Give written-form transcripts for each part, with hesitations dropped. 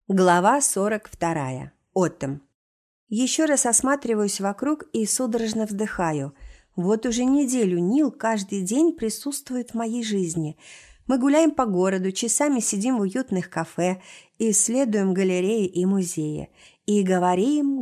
Глава 42. Оттем. Еще раз осматриваюсь вокруг и судорожно вздыхаю. Вот уже неделю Нил каждый день присутствует в моей жизни. Мы гуляем по городу, часами сидим в уютных кафе, исследуем галереи и музеи. И говорим.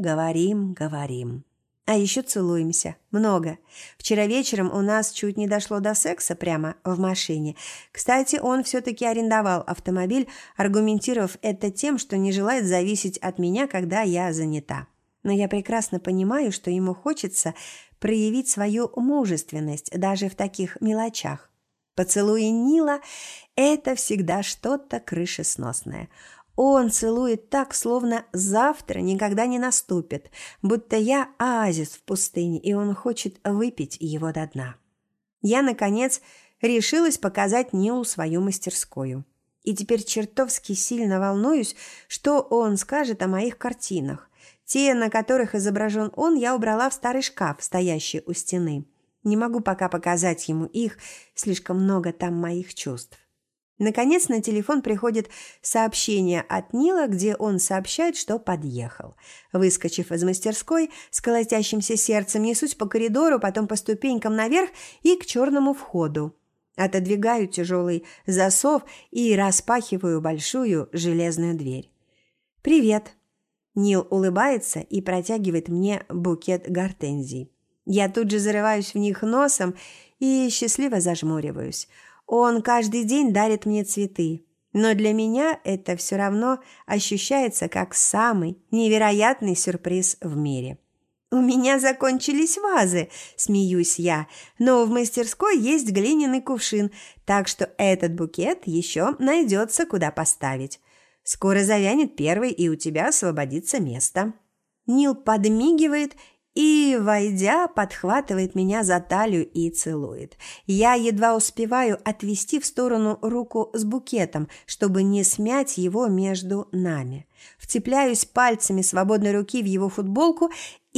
А еще целуемся. Много. Вчера вечером у нас чуть не дошло до секса прямо в машине. Кстати, он все-таки арендовал автомобиль, аргументировав это тем, что не желает зависеть от меня, когда я занята. Но я прекрасно понимаю, что ему хочется проявить свою мужественность даже в таких мелочах. Поцелуи Нила – это всегда что-то крышесносное. Он целует так, словно завтра никогда не наступит, будто я оазис в пустыне, и он хочет выпить его до дна. Я, наконец, решилась показать Нилу свою мастерскую. И теперь чертовски сильно волнуюсь, что он скажет о моих картинах. Те, на которых изображен он, я убрала в старый шкаф, стоящий у стены. Не могу пока показать ему их, слишком много там моих чувств. Наконец на телефон приходит сообщение от Нила, где он сообщает, что подъехал. Выскочив из мастерской, с колотящимся сердцем несусь по коридору, потом по ступенькам наверх и к черному входу. Отодвигаю тяжелый засов и распахиваю большую железную дверь. «Привет!» Нил улыбается и протягивает мне букет гортензий. Я тут же зарываюсь в них носом и счастливо зажмуриваюсь. Он каждый день дарит мне цветы, но для меня это все равно ощущается как самый невероятный сюрприз в мире. «У меня закончились вазы», – смеюсь я, «но в мастерской есть глиняный кувшин, так что этот букет еще найдется, куда поставить. Скоро завянет первый, и у тебя освободится место». Нил подмигивает и, войдя, подхватывает меня за талию и целует. Я едва успеваю отвести в сторону руку с букетом, чтобы не смять его между нами. Вцепляюсь пальцами свободной руки в его футболку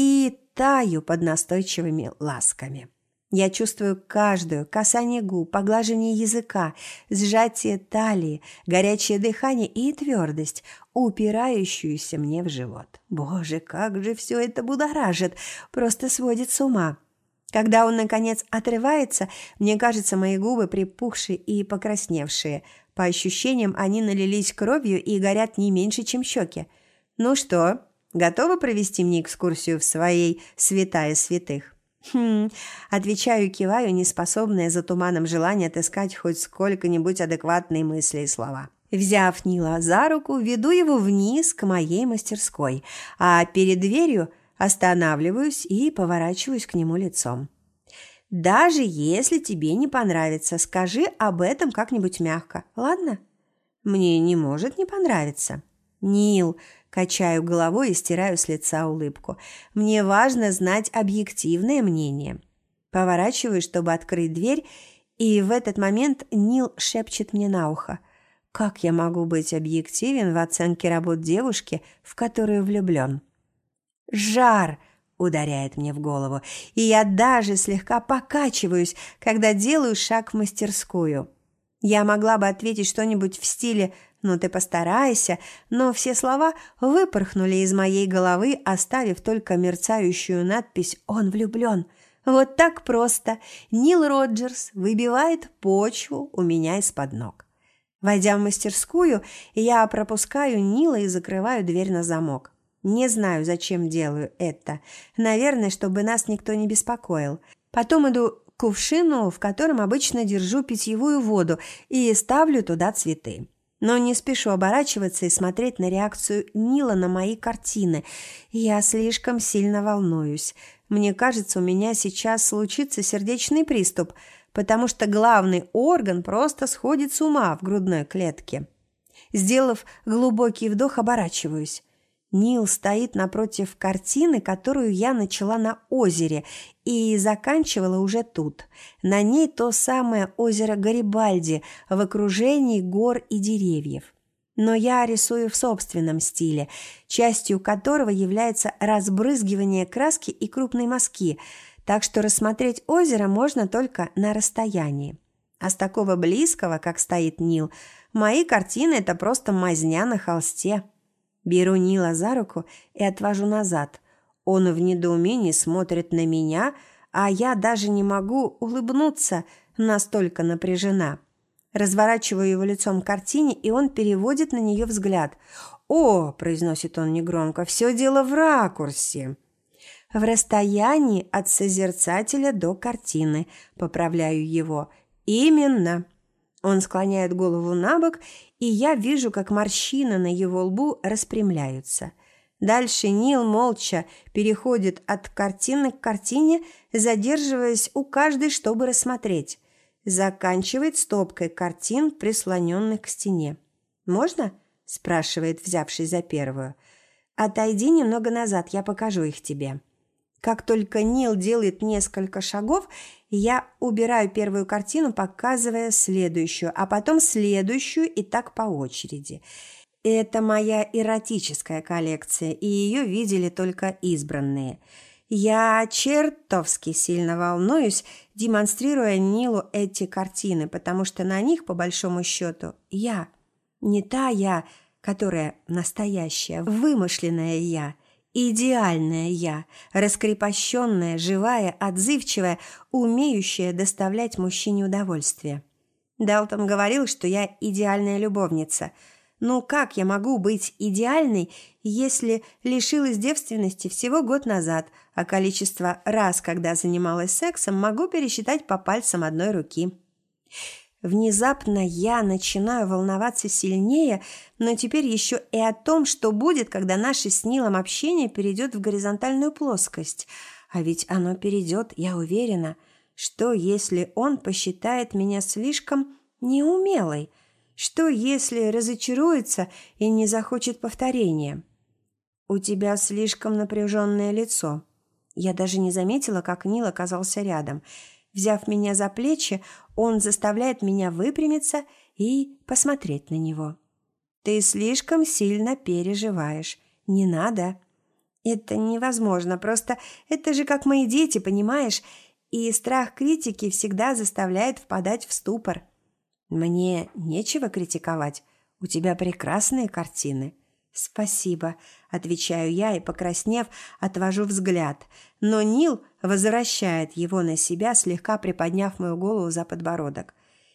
и таю под настойчивыми ласками. Я чувствую каждое касание губ, поглаживание языка, сжатие талии, горячее дыхание и твердость, упирающуюся мне в живот. Боже, как же все это будоражит, просто сводит с ума. Когда он, наконец, отрывается, мне кажется, мои губы припухшие и покрасневшие. По ощущениям, они налились кровью и горят не меньше, чем щеки. «Ну что, готова провести мне экскурсию в своей святая святых?» Отвечаю и киваю, неспособная за туманом желания отыскать хоть сколько-нибудь адекватные мысли и слова. Взяв Нила за руку, веду его вниз к моей мастерской, а перед дверью останавливаюсь и поворачиваюсь к нему лицом. «Даже если тебе не понравится, скажи об этом как-нибудь мягко, ладно?» «Мне не может не понравиться». «Нил», качаю головой и стираю с лица улыбку. «Мне важно знать объективное мнение». Поворачиваюсь, чтобы открыть дверь, и в этот момент Нил шепчет мне на ухо. «Как я могу быть объективен в оценке работ девушки, в которую влюблен?» «Жар!» ударяет мне в голову, и я даже слегка покачиваюсь, когда делаю шаг в мастерскую. Я могла бы ответить что-нибудь в стиле «ну ты постарайся», но все слова выпорхнули из моей головы, оставив только мерцающую надпись «Он влюблен». Вот так просто Нил Роджерс выбивает почву у меня из-под ног. Войдя в мастерскую, я пропускаю Нила и закрываю дверь на замок. Не знаю, зачем делаю это. Наверное, чтобы нас никто не беспокоил. Потом иду к кувшину, в котором обычно держу питьевую воду, и ставлю туда цветы. Но не спешу оборачиваться и смотреть на реакцию Нила на мои картины. Я слишком сильно волнуюсь. Мне кажется, у меня сейчас случится сердечный приступ, потому что главный орган просто сходит с ума в грудной клетке. Сделав глубокий вдох, оборачиваюсь. Нил стоит напротив картины, которую я начала на озере и заканчивала уже тут. На ней то самое озеро Гарибальди в окружении гор и деревьев. Но я рисую в собственном стиле, частью которого является разбрызгивание краски и крупной мазки, так что рассмотреть озеро можно только на расстоянии. А с такого близкого, как стоит Нил, мои картины – это просто мазня на холсте. Беру Нила за руку и отвожу назад. Он в недоумении смотрит на меня, а я даже не могу улыбнуться, настолько напряжена. Разворачиваю его лицом к картине, и он переводит на нее взгляд. «О!» – произносит он негромко. «Все дело в ракурсе». «В расстоянии от созерцателя до картины», – поправляю его. «Именно». Он склоняет голову на бок, и я вижу, как морщины на его лбу распрямляются. Дальше Нил молча переходит от картины к картине, задерживаясь у каждой, чтобы рассмотреть. Заканчивает стопкой картин, прислоненных к стене. «Можно?» – спрашивает, взявшись за первую. «Отойди немного назад, я покажу их тебе». Как только Нил делает несколько шагов, я убираю первую картину, показывая следующую, а потом следующую и так по очереди. Это моя эротическая коллекция, и ее видели только избранные. Я чертовски сильно волнуюсь, демонстрируя Нилу эти картины, потому что на них, по большому счету, я. Не та я, которая настоящая, вымышленная я. Идеальная я, раскрепощенная, живая, отзывчивая, умеющая доставлять мужчине удовольствие. Далтон говорил, что я идеальная любовница. Ну как я могу быть идеальной, если лишилась девственности всего год назад, а количество раз, когда занималась сексом, могу пересчитать по пальцам одной руки? Внезапно я начинаю волноваться сильнее, но теперь еще и о том, что будет, когда наше с Нилом общение перейдет в горизонтальную плоскость. А ведь оно перейдет, я уверена. Что, если он посчитает меня слишком неумелой? Что, если разочаруется и не захочет повторения? «У тебя слишком напряженное лицо». Я даже не заметила, как Нил оказался рядом. Взяв меня за плечи, он заставляет меня выпрямиться и посмотреть на него. «Ты слишком сильно переживаешь. Не надо». «Это невозможно, просто это же как мои дети, понимаешь? И страх критики всегда заставляет впадать в ступор». «Мне нечего критиковать. У тебя прекрасные картины». «Спасибо», – отвечаю я и, покраснев, отвожу взгляд. Но Нил возвращает его на себя, слегка приподняв мою голову за подбородок.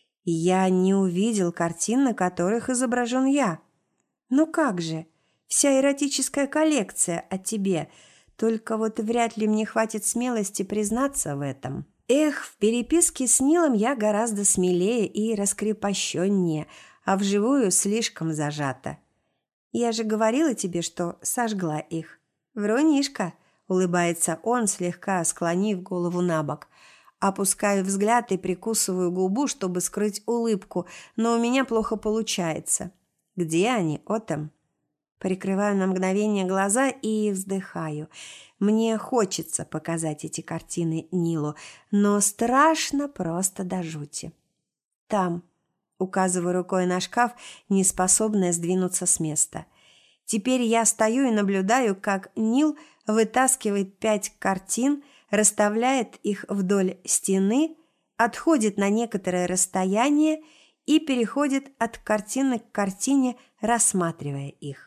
«Я не увидел картин, на которых изображен я». «Ну как же? Вся эротическая коллекция о тебе. Только вот вряд ли мне хватит смелости признаться в этом». Эх, в переписке с Нилом я гораздо смелее и раскрепощеннее, а вживую слишком зажата. «Я же говорила тебе, что сожгла их». «Врунишка», – улыбается он, слегка склонив голову на бок. Опускаю взгляд и прикусываю губу, чтобы скрыть улыбку, но у меня плохо получается. «Где они, Отом?» Прикрываю на мгновение глаза и вздыхаю. Мне хочется показать эти картины Нилу, но страшно просто до жути. «Там». Указываю рукой на шкаф, не способная сдвинуться с места. Теперь я стою и наблюдаю, как Нил вытаскивает 5 картин, расставляет их вдоль стены, отходит на некоторое расстояние и переходит от картины к картине, рассматривая их.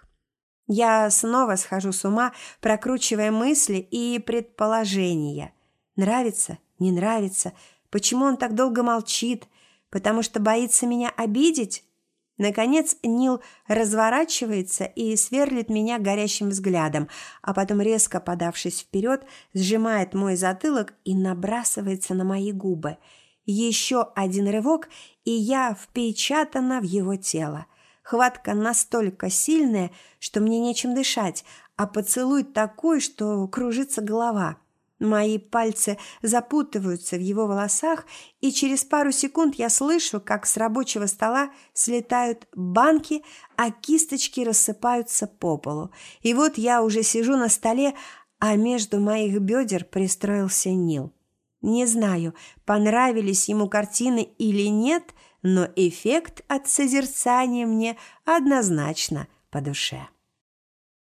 Я снова схожу с ума, прокручивая мысли и предположения. Нравится? Не нравится? Почему он так долго молчит? Потому что боится меня обидеть? Наконец Нил разворачивается и сверлит меня горящим взглядом, а потом, резко подавшись вперед, сжимает мой затылок и набрасывается на мои губы. Еще один рывок, и я впечатана в его тело. Хватка настолько сильная, что мне нечем дышать, а поцелуй такой, что кружится голова. Мои пальцы запутываются в его волосах, и через пару секунд я слышу, как с рабочего стола слетают банки, а кисточки рассыпаются по полу. И вот я уже сижу на столе, а между моих бедер пристроился Нил. Не знаю, понравились ему картины или нет, но эффект от созерцания мне однозначно по душе.